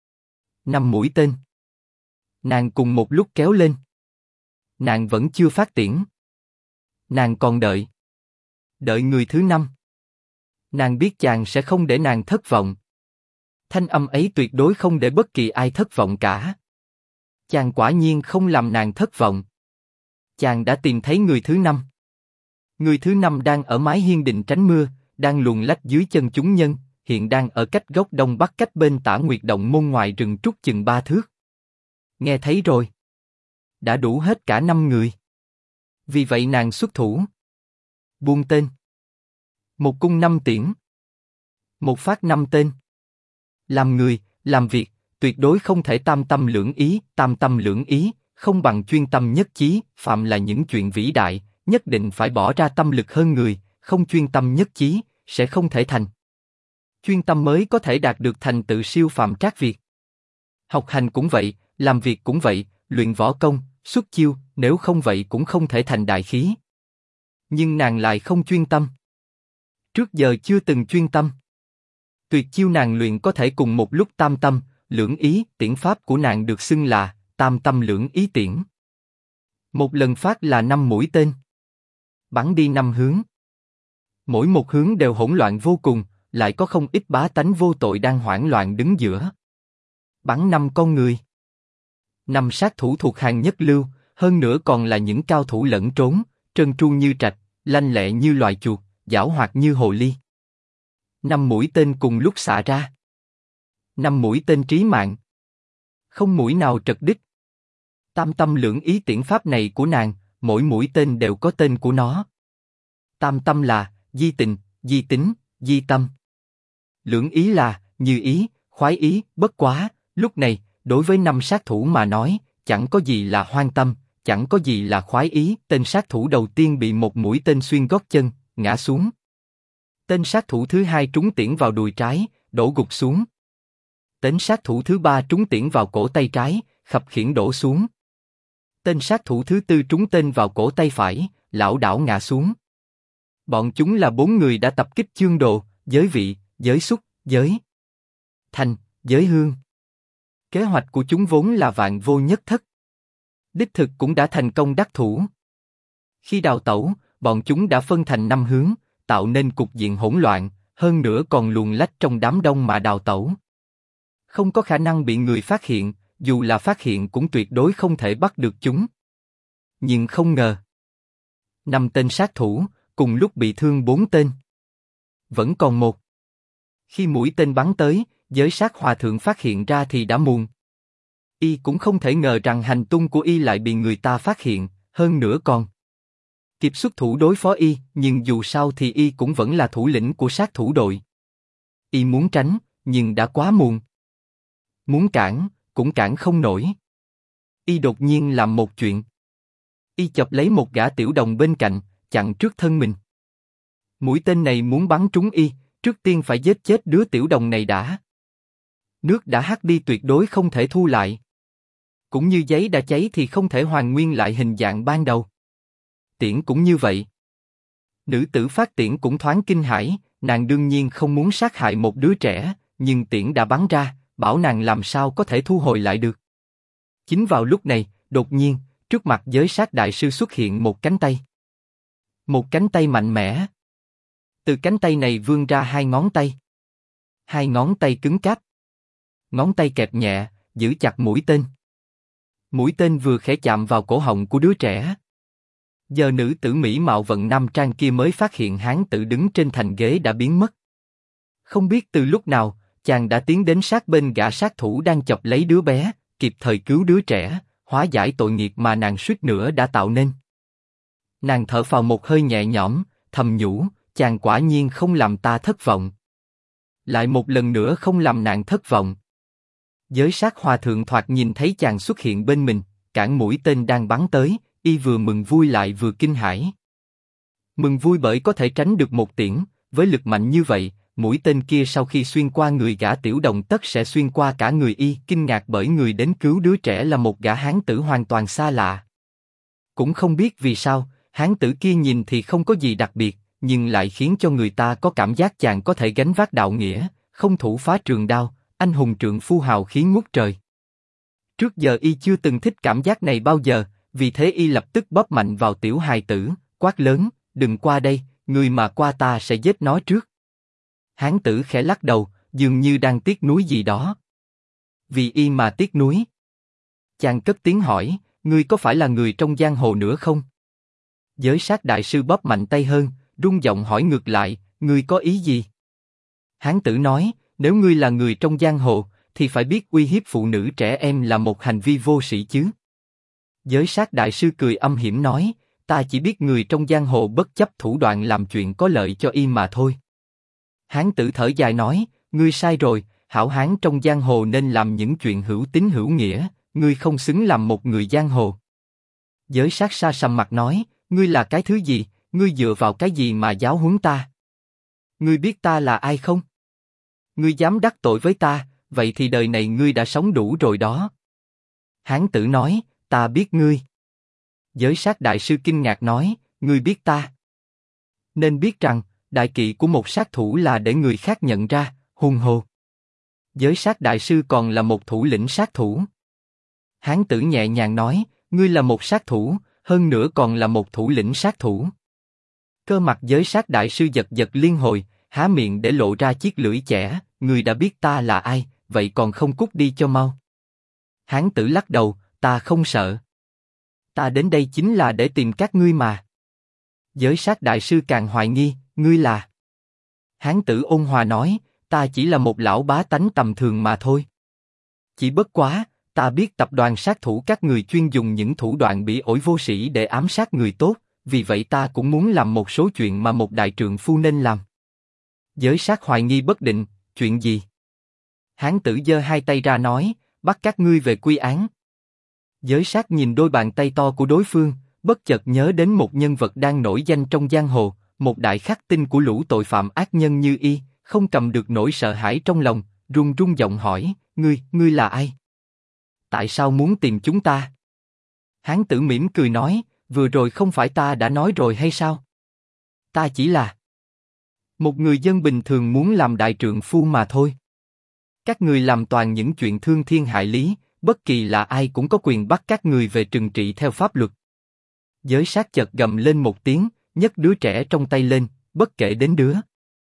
5 mũi tên. Nàng cùng một lúc kéo lên. Nàng vẫn chưa phát tiễn. Nàng còn đợi. Đợi người thứ năm. Nàng biết chàng sẽ không để nàng thất vọng. Thanh âm ấy tuyệt đối không để bất kỳ ai thất vọng cả. Chàng quả nhiên không làm nàng thất vọng. Chàng đã tìm thấy người thứ năm. Người thứ năm đang ở mái hiên định tránh mưa, đang luồn lách dưới chân chúng nhân, hiện đang ở cách góc đông bắc cách bên Tả Nguyệt Động môn ngoài rừng trúc chừng 3 thước. Nghe thấy rồi. Đã đủ hết cả 5 người. Vì vậy nàng xuất thủ. Buông tên. Một cung 5 tiễn. Một phát 5 tên. Làm người, làm việc, tuyệt đối không thể tam tâm lưỡng ý. Tam tâm lưỡng ý, không bằng chuyên tâm nhất chí. Phạm là những chuyện vĩ đại, nhất định phải bỏ ra tâm lực hơn người. Không chuyên tâm nhất chí, sẽ không thể thành. Chuyên tâm mới có thể đạt được thành tựu siêu phàm trác việt. Học hành cũng vậy, làm việc cũng vậy, luyện võ công, xuất chiêu, nếu không vậy cũng không thể thành đại khí. Nhưng nàng lại không chuyên tâm. Trước giờ chưa từng chuyên tâm. Tuyệt chiêu nàng luyện có thể cùng một lúc tam tâm, lưỡng ý. Tiễn pháp của nàng được xưng là tam tâm lưỡng ý tiễn. Một lần phát là 5 mũi tên. Bắn đi 5 hướng. Mỗi một hướng đều hỗn loạn vô cùng, lại có không ít bá tánh vô tội đang hoảng loạn đứng giữa. Bắn 5 con người. 5 sát thủ thuộc hàng nhất lưu, hơn nữa còn là những cao thủ lẫn trốn, trơn tru như trạch, lanh lẹ như loài chuột, giảo hoạt như hồ ly. 5 mũi tên cùng lúc xạ ra. 5 mũi tên trí mạng. Không mũi nào trật đích. Tam tâm lưỡng ý tiễn pháp này của nàng, mỗi mũi tên đều có tên của nó. Tam tâm là di tình, di tính, di tâm. Lưỡng ý là như ý, khoái ý. Bất quá, lúc này, đối với 5 sát thủ mà nói, chẳng có gì là hoang tâm, chẳng có gì là khoái ý. Tên sát thủ đầu tiên bị một mũi tên xuyên gót chân, ngã xuống. Tên sát thủ thứ hai trúng tiễn vào đùi trái, đổ gục xuống. Tên sát thủ thứ ba trúng tiễn vào cổ tay trái, khập khiễng đổ xuống. Tên sát thủ thứ tư trúng tên vào cổ tay phải, lảo đảo ngã xuống. Bọn chúng là 4 người đã tập kích chương đồ, giới vị, giới xúc, giới thanh, giới hương. Kế hoạch của chúng vốn là vạn vô nhất thất. Đích thực cũng đã thành công đắc thủ. Khi đào tẩu, bọn chúng đã phân thành 5 hướng, tạo nên cục diện hỗn loạn, hơn nữa còn luồn lách trong đám đông mà đào tẩu. Không có khả năng bị người phát hiện, dù là phát hiện cũng tuyệt đối không thể bắt được chúng. Nhưng không ngờ, 5 tên sát thủ, cùng lúc bị thương 4 tên. Vẫn còn một. Khi mũi tên bắn tới, giới sát hòa thượng phát hiện ra thì đã muộn. Y cũng không thể ngờ rằng hành tung của y lại bị người ta phát hiện, hơn nữa còn kịp xuất thủ đối phó y, nhưng dù sao thì y cũng vẫn là thủ lĩnh của sát thủ đội. Y muốn tránh, nhưng đã quá muộn. Muốn cản, cũng cản không nổi. Y đột nhiên làm một chuyện. Y chộp lấy một gã tiểu đồng bên cạnh, chặn trước thân mình. Mũi tên này muốn bắn trúng y, trước tiên phải giết chết đứa tiểu đồng này đã. Nước đã hắt đi tuyệt đối không thể thu lại. Cũng như giấy đã cháy thì không thể hoàn nguyên lại hình dạng ban đầu. Tiễn cũng như vậy. Nữ tử phát tiễn cũng thoáng kinh hãi, nàng đương nhiên không muốn sát hại một đứa trẻ, nhưng tiễn đã bắn ra, bảo nàng làm sao có thể thu hồi lại được. Chính vào lúc này, đột nhiên, trước mặt giới sát đại sư xuất hiện một cánh tay. Một cánh tay mạnh mẽ. Từ cánh tay này vươn ra 2 ngón tay. 2 ngón tay cứng cáp. Ngón tay kẹp nhẹ, giữ chặt mũi tên. Mũi tên vừa khẽ chạm vào cổ họng của đứa trẻ. Giờ nữ tử mỹ mạo vận nam trang kia mới phát hiện hán tử đứng trên thành ghế đã biến mất. Không biết từ lúc nào, chàng đã tiến đến sát bên gã sát thủ đang chọc lấy đứa bé, kịp thời cứu đứa trẻ, hóa giải tội nghiệp mà nàng suýt nữa đã tạo nên. Nàng thở phào một hơi nhẹ nhõm, thầm nhủ, chàng quả nhiên không làm ta thất vọng. Lại một lần nữa không làm nàng thất vọng. Giới sát hòa thượng thoạt nhìn thấy chàng xuất hiện bên mình, cản mũi tên đang bắn tới, y vừa mừng vui lại vừa kinh hãi. Mừng vui bởi có thể tránh được một tiễn, với lực mạnh như vậy, mũi tên kia sau khi xuyên qua người gã Tiểu Đồng tất sẽ xuyên qua cả người y. Kinh ngạc bởi người đến cứu đứa trẻ là một gã hán tử hoàn toàn xa lạ. Cũng không biết vì sao, hán tử kia nhìn thì không có gì đặc biệt, nhưng lại khiến cho người ta có cảm giác chàng có thể gánh vác đạo nghĩa, không thủ phá trường đao, anh hùng trượng phu hào khí ngút trời. Trước giờ y chưa từng thích cảm giác này bao giờ, vì thế y lập tức bóp mạnh vào tiểu hài tử, quát lớn, đừng qua đây, người mà qua ta sẽ giết nó trước. Hán tử khẽ lắc đầu, dường như đang tiếc nuối gì đó. Vì y mà tiếc nuối. Chàng cất tiếng hỏi, ngươi có phải là người trong giang hồ nữa không? Giới sát đại sư bóp mạnh tay hơn, rung giọng hỏi ngược lại, ngươi có ý gì? Hán tử nói, nếu ngươi là người trong giang hồ, thì phải biết uy hiếp phụ nữ trẻ em là một hành vi vô sĩ chứ. Giới sát đại sư cười âm hiểm nói, ta chỉ biết người trong giang hồ bất chấp thủ đoạn làm chuyện có lợi cho y mà thôi. Hán tử thở dài nói, ngươi sai rồi, hảo hán trong giang hồ nên làm những chuyện hữu tín hữu nghĩa, ngươi không xứng làm một người giang hồ. Giới sát sa sầm mặt nói, ngươi là cái thứ gì, ngươi dựa vào cái gì mà giáo huấn ta? Ngươi biết ta là ai không? Ngươi dám đắc tội với ta, vậy thì đời này ngươi đã sống đủ rồi đó. Hán tử nói, ta biết ngươi. Giới sát đại sư kinh ngạc nói, ngươi biết ta? Nên biết rằng, đại kỵ của một sát thủ là để người khác nhận ra, hùng hồ. Giới sát đại sư còn là một thủ lĩnh sát thủ. Hán tử nhẹ nhàng nói, ngươi là một sát thủ, hơn nữa còn là một thủ lĩnh sát thủ. Cơ mặt giới sát đại sư giật giật liên hồi, há miệng để lộ ra chiếc lưỡi chẻ, ngươi đã biết ta là ai, vậy còn không cút đi cho mau. Hán tử lắc đầu, ta không sợ. Ta đến đây chính là để tìm các ngươi mà. Giới sát đại sư càng hoài nghi, ngươi là? Hán tử ôn hòa nói, ta chỉ là một lão bá tánh tầm thường mà thôi. Chỉ bất quá, ta biết tập đoàn sát thủ các người chuyên dùng những thủ đoạn bỉ ổi vô sĩ để ám sát người tốt, vì vậy ta cũng muốn làm một số chuyện mà một đại trượng phu nên làm. Giới sát hoài nghi bất định, chuyện gì? Hán tử giơ hai tay ra nói, bắt các ngươi về quy án. Giới sát nhìn đôi bàn tay to của đối phương, bất chợt nhớ đến một nhân vật đang nổi danh trong giang hồ, một đại khắc tinh của lũ tội phạm ác nhân như y, không cầm được nỗi sợ hãi trong lòng, run run giọng hỏi, ngươi là ai? Tại sao muốn tìm chúng ta? Hán tử mỉm cười nói, vừa rồi không phải ta đã nói rồi hay sao? Ta chỉ là một người dân bình thường muốn làm đại trượng phu mà thôi. Các người làm toàn những chuyện thương thiên hại lý, bất kỳ là ai cũng có quyền bắt các người về trừng trị theo pháp luật. Giới sát chợt gầm lên một tiếng, nhấc đứa trẻ trong tay lên, bất kể đến đứa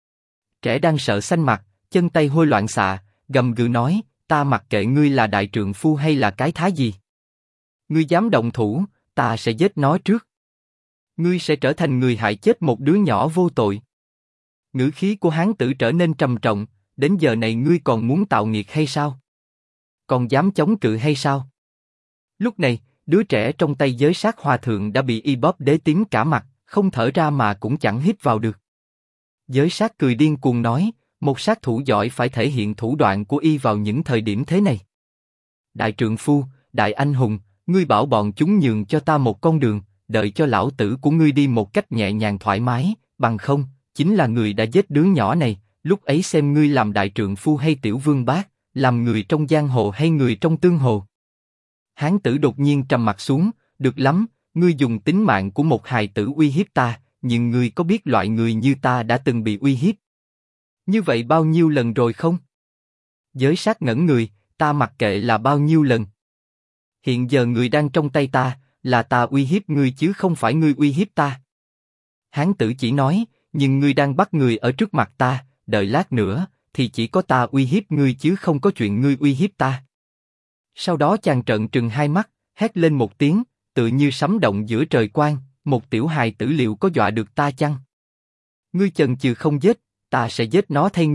trẻ đang sợ xanh mặt, chân tay hôi loạn xạ, gầm gừ nói, ta mặc kệ ngươi là đại trượng phu hay là cái thá gì. Ngươi dám động thủ, ta sẽ giết nó trước. Ngươi sẽ trở thành người hại chết một đứa nhỏ vô tội. Ngữ khí của hán tử trở nên trầm trọng, đến giờ này ngươi còn muốn tạo nghiệt hay sao? Còn dám chống cự hay sao? Lúc này, đứa trẻ trong tay giới sát hòa thượng đã bị y bóp đế tím cả mặt, không thở ra mà cũng chẳng hít vào được. Giới sát cười điên cuồng nói, một sát thủ giỏi phải thể hiện thủ đoạn của y vào những thời điểm thế này. Đại trượng phu, đại anh hùng, ngươi bảo bọn chúng nhường cho ta một con đường, đợi cho lão tử của ngươi đi một cách nhẹ nhàng thoải mái, bằng không, chính là người đã giết đứa nhỏ này, lúc ấy xem ngươi làm đại trượng phu hay tiểu vương bác, làm người trong giang hồ hay người trong tương hồ. Hán tử đột nhiên trầm mặt xuống, được lắm, ngươi dùng tính mạng của một hài tử uy hiếp ta, nhưng ngươi có biết loại người như ta đã từng bị uy hiếp như vậy bao nhiêu lần rồi không? Giới sát ngẩn người, ta mặc kệ là bao nhiêu lần. Hiện giờ người đang trong tay ta, là ta uy hiếp ngươi chứ không phải ngươi uy hiếp ta. Hán tử chỉ nói, nhưng ngươi đang bắt người ở trước mặt ta, đợi lát nữa, thì chỉ có ta uy hiếp ngươi chứ không có chuyện ngươi uy hiếp ta. Sau đó chàng trợn trừng hai mắt, hét lên một tiếng, tự như sấm động giữa trời quang, một tiểu hài tử liệu có dọa được ta chăng? Ngươi chần chừ không giết, ta sẽ giết nó thay ngươi,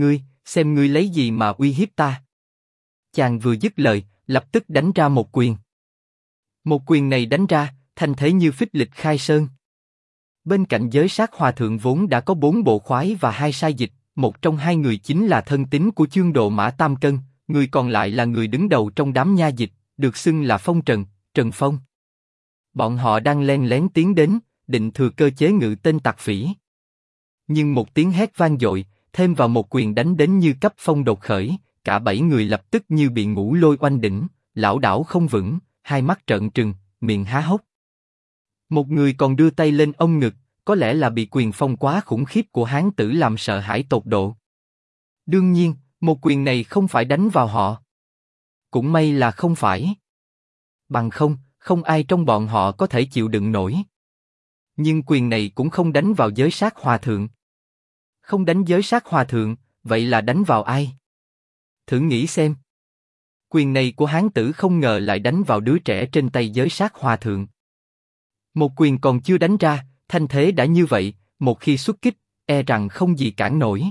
xem ngươi lấy gì mà uy hiếp ta. Chàng vừa dứt lời, lập tức đánh ra một quyền. Một quyền này đánh ra, thanh thế như phích lịch khai sơn. Bên cạnh Giới Sát Hòa Thượng vốn đã có 4 bộ khoái và 2 sai dịch, một trong hai người chính là thân tín của Chương Độ Mã Tam Cân, người còn lại là người đứng đầu trong đám nha dịch, được xưng là Phong Trần, Trần Phong. Bọn họ đang len lén tiến đến, định thừa cơ chế ngự tên tặc phỉ. Nhưng một tiếng hét vang dội, thêm vào một quyền đánh đến như cấp phong đột khởi, cả 7 người lập tức như bị ngũ lôi oanh đỉnh, lảo đảo không vững, hai mắt trợn trừng, miệng há hốc. Một người còn đưa tay lên ông ngực, có lẽ là bị quyền phong quá khủng khiếp của hán tử làm sợ hãi tột độ. Đương nhiên, một quyền này không phải đánh vào họ. Cũng may là không phải. Bằng không, không ai trong bọn họ có thể chịu đựng nổi. Nhưng quyền này cũng không đánh vào Giới Sát Hòa Thượng. Không đánh Giới Sát Hòa Thượng, vậy là đánh vào ai? Thử nghĩ xem. Quyền này của hán tử không ngờ lại đánh vào đứa trẻ trên tay Giới Sát Hòa Thượng. Một quyền còn chưa đánh ra, thanh thế đã như vậy, một khi xuất kích, e rằng không gì cản nổi.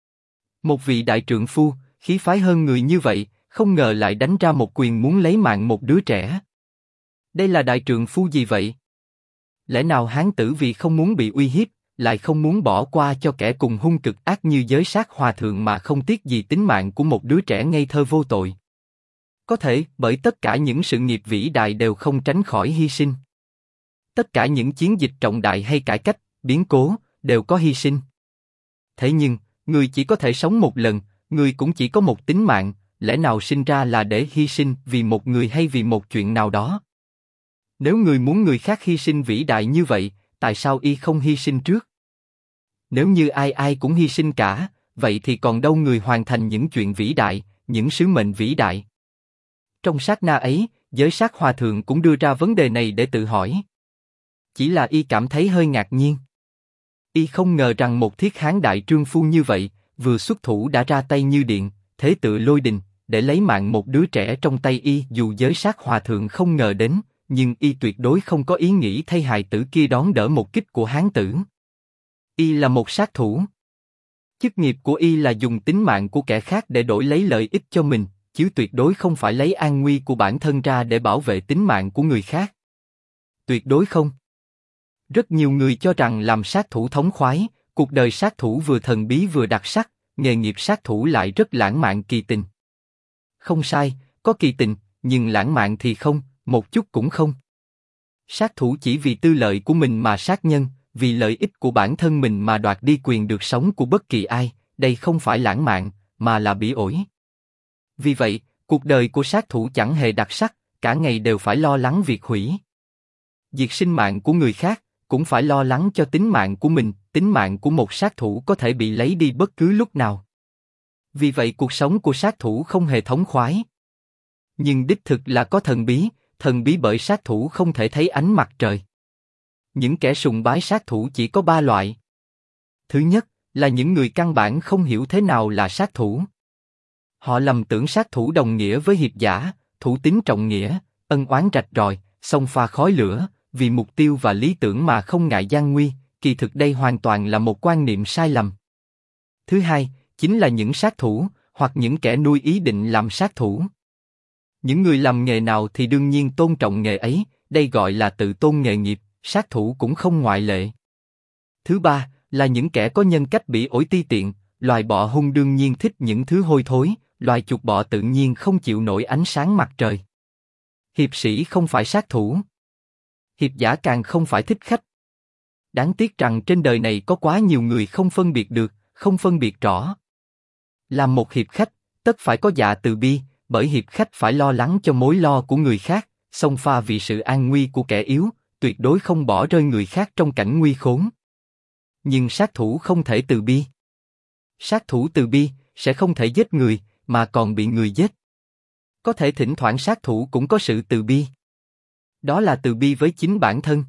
Một vị đại trượng phu, khí phái hơn người như vậy, không ngờ lại đánh ra một quyền muốn lấy mạng một đứa trẻ. Đây là đại trượng phu gì vậy? Lẽ nào hán tử vì không muốn bị uy hiếp, lại không muốn bỏ qua cho kẻ cùng hung cực ác như Giới Sát Hòa Thượng mà không tiếc gì tính mạng của một đứa trẻ ngây thơ vô tội? Có thể, bởi tất cả những sự nghiệp vĩ đại đều không tránh khỏi hy sinh. Tất cả những chiến dịch trọng đại hay cải cách, biến cố, đều có hy sinh. Thế nhưng, người chỉ có thể sống một lần, người cũng chỉ có một tính mạng, lẽ nào sinh ra là để hy sinh vì một người hay vì một chuyện nào đó? Nếu người muốn người khác hy sinh vĩ đại như vậy, tại sao y không hy sinh trước? Nếu như ai ai cũng hy sinh cả, vậy thì còn đâu người hoàn thành những chuyện vĩ đại, những sứ mệnh vĩ đại? Trong sát na ấy, Giới Sát Hòa Thượng cũng đưa ra vấn đề này để tự hỏi. Chỉ là y cảm thấy hơi ngạc nhiên. Y không ngờ rằng một thiết hán đại trương phu như vậy, vừa xuất thủ đã ra tay như điện, thế tựa lôi đình, để lấy mạng một đứa trẻ trong tay y. Dù Giới Sát Hòa Thượng không ngờ đến, nhưng y tuyệt đối không có ý nghĩ thay hài tử kia đón đỡ một kích của hán tử. Y là một sát thủ. Chức nghiệp của y là dùng tính mạng của kẻ khác để đổi lấy lợi ích cho mình, chứ tuyệt đối không phải lấy an nguy của bản thân ra để bảo vệ tính mạng của người khác. Tuyệt đối không. Rất nhiều người cho rằng làm sát thủ thống khoái, cuộc đời sát thủ vừa thần bí vừa đặc sắc, nghề nghiệp sát thủ lại rất lãng mạn kỳ tình. Không sai, có kỳ tình, nhưng lãng mạn thì không, một chút cũng không. Sát thủ chỉ vì tư lợi của mình mà sát nhân, vì lợi ích của bản thân mình mà đoạt đi quyền được sống của bất kỳ ai, đây không phải lãng mạn, mà là bỉ ổi. Vì vậy, cuộc đời của sát thủ chẳng hề đặc sắc, cả ngày đều phải lo lắng việc hủy diệt sinh mạng của người khác, cũng phải lo lắng cho tính mạng của mình. Tính mạng của một sát thủ có thể bị lấy đi bất cứ lúc nào. Vì vậy cuộc sống của sát thủ không hề thống khoái. Nhưng đích thực là có thần bí bởi sát thủ không thể thấy ánh mặt trời. Những kẻ sùng bái sát thủ chỉ có 3 loại. Thứ nhất, là những người căn bản không hiểu thế nào là sát thủ. Họ lầm tưởng sát thủ đồng nghĩa với hiệp giả, thủ tín trọng nghĩa, ân oán rạch ròi, xông pha khói lửa, vì mục tiêu và lý tưởng mà không ngại gian nguy. Kỳ thực đây hoàn toàn là một quan niệm sai lầm. Thứ hai, chính là những sát thủ, hoặc những kẻ nuôi ý định làm sát thủ. Những người làm nghề nào thì đương nhiên tôn trọng nghề ấy, đây gọi là tự tôn nghề nghiệp, sát thủ cũng không ngoại lệ. Thứ ba, là những kẻ có nhân cách bỉ ổi ti tiện, loài bọ hung đương nhiên thích những thứ hôi thối, loài chuột bọ tự nhiên không chịu nổi ánh sáng mặt trời. Hiệp sĩ không phải sát thủ. Hiệp giả càng không phải thích khách. Đáng tiếc rằng trên đời này có quá nhiều người không phân biệt được, không phân biệt rõ. Làm một hiệp khách, tất phải có dạ từ bi, bởi hiệp khách phải lo lắng cho mối lo của người khác, xông pha vì sự an nguy của kẻ yếu, tuyệt đối không bỏ rơi người khác trong cảnh nguy khốn. Nhưng sát thủ không thể từ bi. Sát thủ từ bi sẽ không thể giết người, mà còn bị người giết. Có thể thỉnh thoảng sát thủ cũng có sự từ bi. Đó là từ bi với chính bản thân.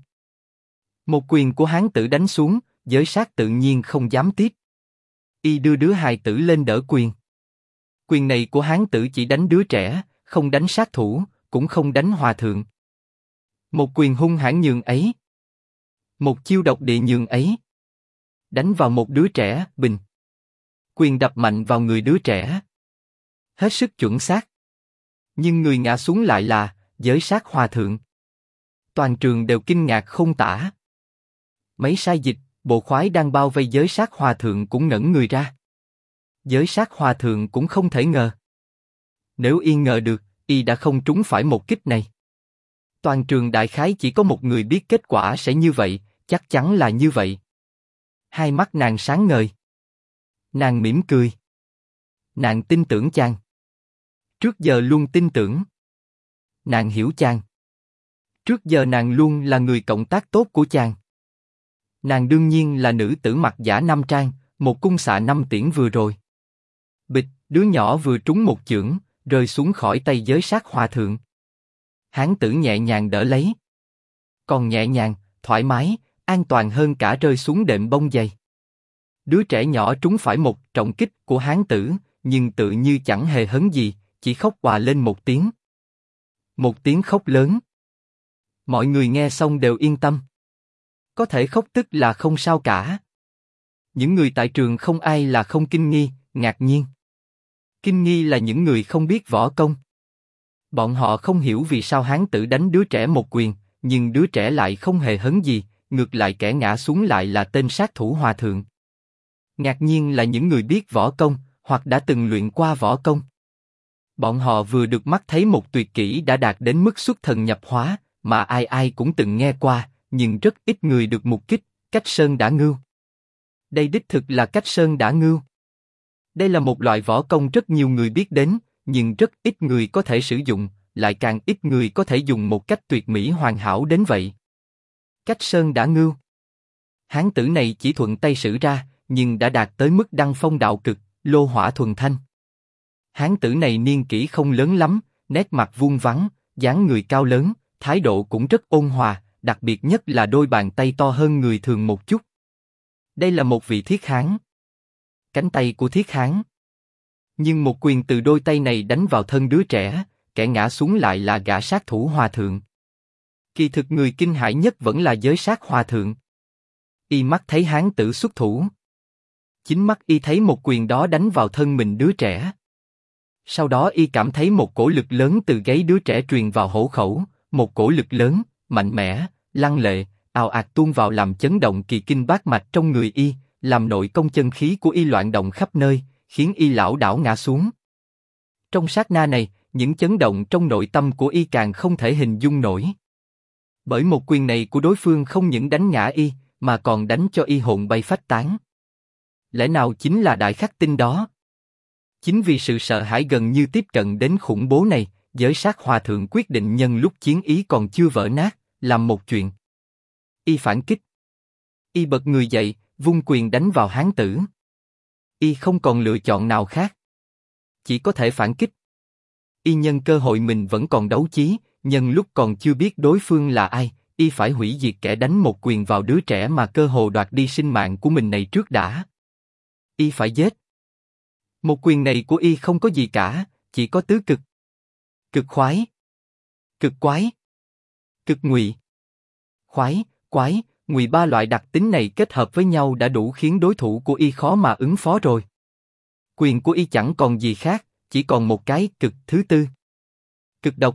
Một quyền của hán tử đánh xuống, Giới Sát tự nhiên không dám tiếp. Y đưa đứa hài tử lên đỡ quyền. Quyền này của hán tử chỉ đánh đứa trẻ, không đánh sát thủ, cũng không đánh hòa thượng. Một quyền hung hãn nhường ấy. Một chiêu độc địa nhường ấy. Đánh vào một đứa trẻ, bình. quyền đập mạnh vào người đứa trẻ. Hết sức chuẩn xác. Nhưng người ngã xuống lại là Giới Sát Hòa Thượng. Toàn trường đều kinh ngạc không tả. Mấy sai dịch, bộ khoái đang bao vây Giới Sát Hòa Thượng cũng ngẩn người ra. Giới Sát Hòa Thượng cũng không thể ngờ. Nếu y ngờ được, y đã không trúng phải một kích này. Toàn trường đại khái chỉ có một người biết kết quả sẽ như vậy, chắc chắn là như vậy. Hai mắt nàng sáng ngời. Nàng mỉm cười. Nàng tin tưởng chàng. Trước giờ luôn tin tưởng. Nàng hiểu chàng. Trước giờ nàng luôn là người cộng tác tốt của chàng. Nàng đương nhiên là nữ tử mặc giả nam trang, một cung xạ năm tiễn vừa rồi. Bịch, đứa nhỏ vừa trúng một chưởng, rơi xuống khỏi tay Giới Sát Hòa Thượng. Hán tử nhẹ nhàng đỡ lấy. Còn nhẹ nhàng, thoải mái, an toàn hơn cả rơi xuống đệm bông dày. Đứa trẻ nhỏ trúng phải một trọng kích của hán tử, nhưng tự như chẳng hề hấn gì, chỉ khóc òa lên một tiếng. Một tiếng khóc lớn. Mọi người nghe xong đều yên tâm. Có thể khóc tức là không sao cả. Những người tại trường không ai là không kinh nghi, ngạc nhiên. Kinh nghi là những người không biết võ công. Bọn họ không hiểu vì sao hán tử đánh đứa trẻ một quyền, nhưng đứa trẻ lại không hề hấn gì, ngược lại kẻ ngã xuống lại là tên sát thủ Hòa Thượng. Ngạc nhiên là những người biết võ công, hoặc đã từng luyện qua võ công. Bọn họ vừa được mắt thấy một tuyệt kỹ đã đạt đến mức xuất thần nhập hóa, mà ai ai cũng từng nghe qua, nhưng rất ít người được mục kích, Cách Sơn Đả Ngưu. Đây đích thực là Cách Sơn Đả Ngưu. Đây là một loại võ công rất nhiều người biết đến, nhưng rất ít người có thể sử dụng, lại càng ít người có thể dùng một cách tuyệt mỹ hoàn hảo đến vậy. Cách Sơn Đả Ngưu. Hán tử này chỉ thuận tay sử ra, nhưng đã đạt tới mức đăng phong đạo cực, lô hỏa thuần thanh. Hán tử này niên kỷ không lớn lắm, nét mặt vuông vắn, dáng người cao lớn, thái độ cũng rất ôn hòa, đặc biệt nhất là đôi bàn tay to hơn người thường một chút. Đây là một vị thiết hán. Cánh tay của thiết hán. Nhưng một quyền từ đôi tay này đánh vào thân đứa trẻ, kẻ ngã xuống lại là gã sát thủ Hòa Thượng. Kỳ thực người kinh hãi nhất vẫn là Giới Sát Hòa Thượng. Y mắt thấy hán tử xuất thủ. Chính mắt y thấy một quyền đó đánh vào thân mình đứa trẻ. Sau đó y cảm thấy một cổ lực lớn từ gáy đứa trẻ truyền vào hổ khẩu, một cổ lực lớn, mạnh mẽ, lăng lệ, ào ạt tuôn vào làm chấn động kỳ kinh bát mạch trong người y, làm nội công chân khí của y loạn động khắp nơi, khiến y lảo đảo ngã xuống. Trong sát na này, những chấn động trong nội tâm của y càng không thể hình dung nổi. Bởi một quyền này của đối phương không những đánh ngã y, mà còn đánh cho y hồn bay phách tán. Lẽ nào chính là đại khắc tinh đó? Chính vì sự sợ hãi gần như tiếp cận đến khủng bố này, Giới Sát Hòa Thượng quyết định nhân lúc chiến ý còn chưa vỡ nát, làm một chuyện. Y phản kích. Y bật người dậy, vung quyền đánh vào hán tử. Y không còn lựa chọn nào khác. Chỉ có thể phản kích. Y nhân cơ hội mình vẫn còn đấu chí, nhân lúc còn chưa biết đối phương là ai, y phải hủy diệt kẻ đánh một quyền vào đứa trẻ mà cơ hồ đoạt đi sinh mạng của mình này trước đã. Y phải giết. Một quyền này của y không có gì cả, chỉ có tứ cực. Cực khoái, cực quái, cực ngụy. Khoái, quái, ngụy ba loại đặc tính này kết hợp với nhau đã đủ khiến đối thủ của y khó mà ứng phó rồi. Quyền của y chẳng còn gì khác, chỉ còn một cái cực thứ tư. Cực độc.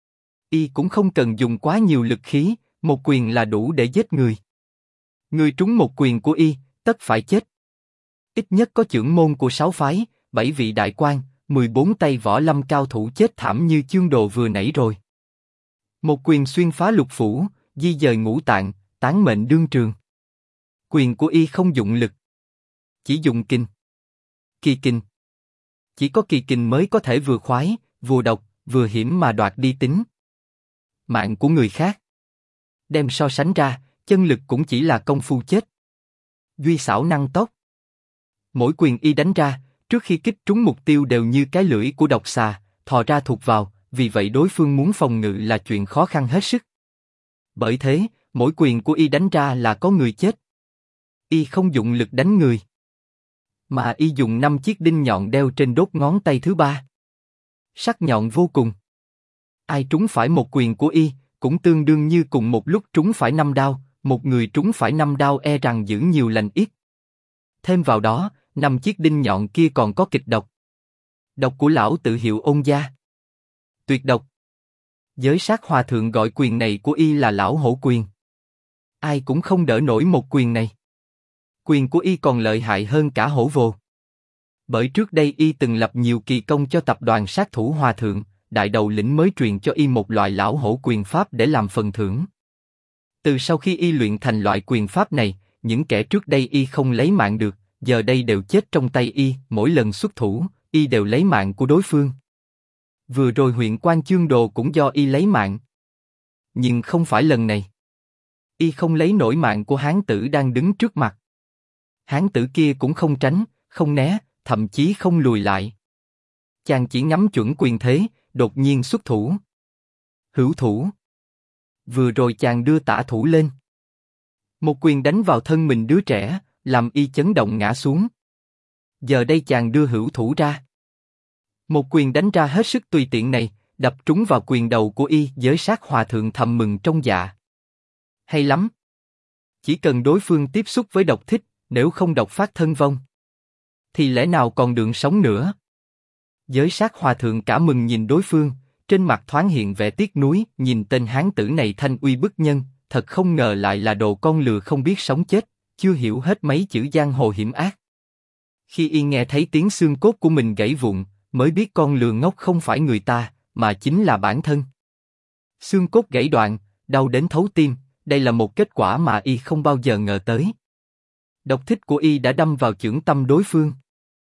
Y cũng không cần dùng quá nhiều lực khí, một quyền là đủ để giết người. Người trúng một quyền của y, tất phải chết. Ít nhất có chưởng môn của 6 phái, 7 vị đại quan, 14 tay võ lâm cao thủ chết thảm như chương đồ vừa nãy rồi. Một quyền xuyên phá lục phủ, di dời ngũ tạng, tán mệnh đương trường. Quyền của y không dụng lực, chỉ dùng kinh. Kỳ kinh. Chỉ có kỳ kinh mới có thể vừa khoái, vừa độc, vừa hiểm mà đoạt đi tính mạng của người khác. Đem so sánh ra, chân lực cũng chỉ là công phu chết. Duy xảo năng tốc. Mỗi quyền y đánh ra, trước khi kích trúng mục tiêu đều như cái lưỡi của độc xà, thò ra thụt vào, vì vậy đối phương muốn phòng ngự là chuyện khó khăn hết sức. Bởi thế, mỗi quyền của y đánh ra là có người chết. Y không dụng lực đánh người, mà y dùng 5 chiếc đinh nhọn đeo trên đốt ngón tay thứ ba. Sắc nhọn vô cùng. Ai trúng phải một quyền của y, cũng tương đương như cùng một lúc trúng phải 5 đao, một người trúng phải 5 đao e rằng giữ nhiều lành ít. Thêm vào đó, 5 chiếc đinh nhọn kia còn có kịch độc. Độc của lão tự hiệu Ôn gia. Tuyệt độc. Giới sát hòa thượng gọi quyền này của y là lão hổ quyền. Ai cũng không đỡ nổi một quyền này. Quyền của y còn lợi hại hơn cả hổ vồ. Bởi trước đây y từng lập nhiều kỳ công cho tập đoàn sát thủ hòa thượng, đại đầu lĩnh mới truyền cho y một loại lão hổ quyền pháp để làm phần thưởng. Từ sau khi y luyện thành loại quyền pháp này, những kẻ trước đây y không lấy mạng được, giờ đây đều chết trong tay y. Mỗi lần xuất thủ, y đều lấy mạng của đối phương. Vừa rồi huyện Quan Chương Đồ cũng do y lấy mạng. Nhưng không phải lần này. Y không lấy nổi mạng của hán tử đang đứng trước mặt. Hán tử kia cũng không tránh, không né, thậm chí không lùi lại. Chàng chỉ ngắm chuẩn quyền thế, đột nhiên xuất thủ. Hữu thủ. Vừa rồi chàng đưa tả thủ lên. Một quyền đánh vào thân mình đứa trẻ, làm y chấn động ngã xuống. Giờ đây chàng đưa hữu thủ ra. Một quyền đánh ra hết sức tùy tiện này, đập trúng vào quyền đầu của y. Giới sát hòa thượng thầm mừng trong dạ. Hay lắm. Chỉ cần đối phương tiếp xúc với độc thích, nếu không độc phát thân vong, thì lẽ nào còn đường sống nữa. Giới sát hòa thượng cả mừng nhìn đối phương, trên mặt thoáng hiện vẻ tiếc nuối, nhìn tên hán tử này thanh uy bức nhân, thật không ngờ lại là đồ con lừa không biết sống chết, chưa hiểu hết mấy chữ giang hồ hiểm ác. Khi y nghe thấy tiếng xương cốt của mình gãy vụn, mới biết con lừa ngốc không phải người ta, mà chính là bản thân. Xương cốt gãy đoạn, đau đến thấu tim, đây là một kết quả mà y không bao giờ ngờ tới. Độc thích của y đã đâm vào chưởng tâm đối phương.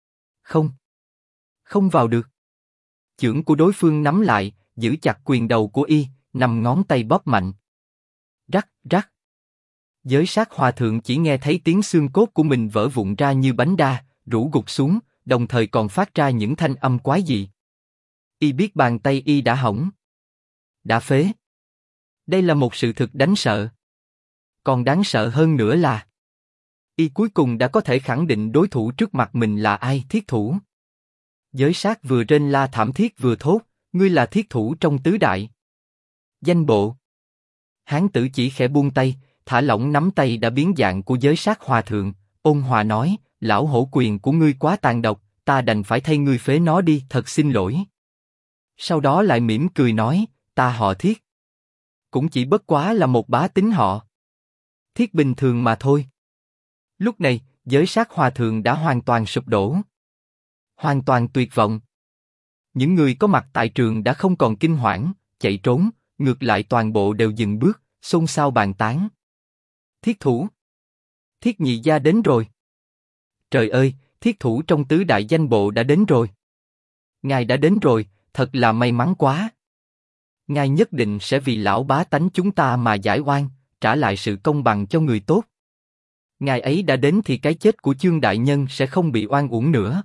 Không vào được. Chưởng của đối phương nắm lại, giữ chặt quyền đầu của y, 5 ngón tay bóp mạnh. Rắc, rắc. Giới sát hòa thượng chỉ nghe thấy tiếng xương cốt của mình vỡ vụn ra như bánh đa, rũ gục xuống, đồng thời còn phát ra những thanh âm quái dị. Y biết bàn tay y đã hỏng, đã phế. Đây là một sự thực đáng sợ. Còn đáng sợ hơn nữa là y cuối cùng đã có thể khẳng định đối thủ trước mặt mình là ai. Thiết thủ. Giới sát vừa rên la thảm thiết vừa thốt, ngươi là thiết thủ trong tứ đại danh bộ. Hán tử chỉ khẽ buông tay, thả lỏng nắm tay đã biến dạng của giới sát hòa thượng, ôn hòa nói, lão hổ quyền của ngươi quá tàn độc, ta đành phải thay ngươi phế nó đi, thật xin lỗi. Sau đó lại mỉm cười nói, ta họ Thiết, cũng chỉ bất quá là một bá tính họ Thiết bình thường mà thôi. Lúc này, giới sát hòa thượng đã hoàn toàn sụp đổ, hoàn toàn tuyệt vọng. Những người có mặt tại trường đã không còn kinh hoảng, chạy trốn, ngược lại toàn bộ đều dừng bước, xôn xao bàn tán. Thiết thủ, Thiết nhị gia đến rồi. Trời ơi, thiết thủ trong tứ đại danh bộ đã đến rồi. Ngài đã đến rồi, thật là may mắn quá. Ngài nhất định sẽ vì lão bá tánh chúng ta mà giải oan, trả lại sự công bằng cho người tốt. Ngài ấy đã đến thì cái chết của Chương đại nhân sẽ không bị oan uổng nữa.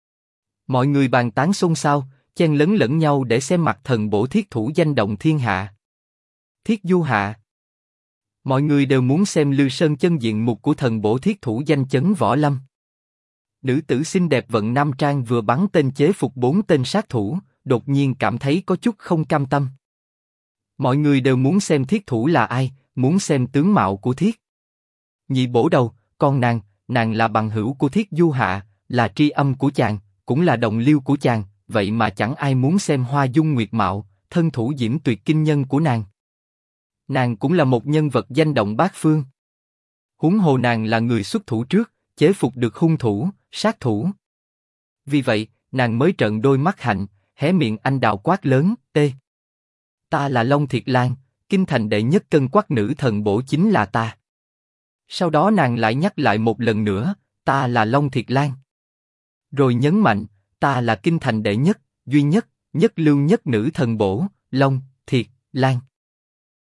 Mọi người bàn tán xôn xao, chen lấn lẫn nhau để xem mặt thần bổ thiết thủ danh động thiên hạ. Thiết du hạ. Mọi người đều muốn xem Lư Sơn chân diện mục của thần bổ thiết thủ danh chấn võ lâm. Nữ tử xinh đẹp vận nam trang vừa bắn tên chế phục 4 tên sát thủ, đột nhiên cảm thấy có chút không cam tâm. Mọi người đều muốn xem thiết thủ là ai, muốn xem tướng mạo của thiết nhị bổ đầu, còn nàng là bằng hữu của thiết du hạ, là tri âm của chàng, cũng là đồng liêu của chàng, vậy mà chẳng ai muốn xem hoa dung nguyệt mạo, thân thủ diễm tuyệt kinh nhân của nàng. Nàng cũng là một nhân vật danh động bát phương. Huống hồ nàng là người xuất thủ trước, chế phục được hung thủ, sát thủ. Vì vậy, nàng mới trợn đôi mắt hạnh, hé miệng anh đào quát lớn, tê. Ta là Long Thiệt Lan, kinh thành đệ nhất cân quắc nữ thần bổ chính là ta. Sau đó nàng lại nhắc lại một lần nữa, ta là Long Thiệt Lan. Rồi nhấn mạnh, ta là kinh thành đệ nhất, duy nhất, nhất lưu nhất nữ thần bổ, Long Thiệt Lan.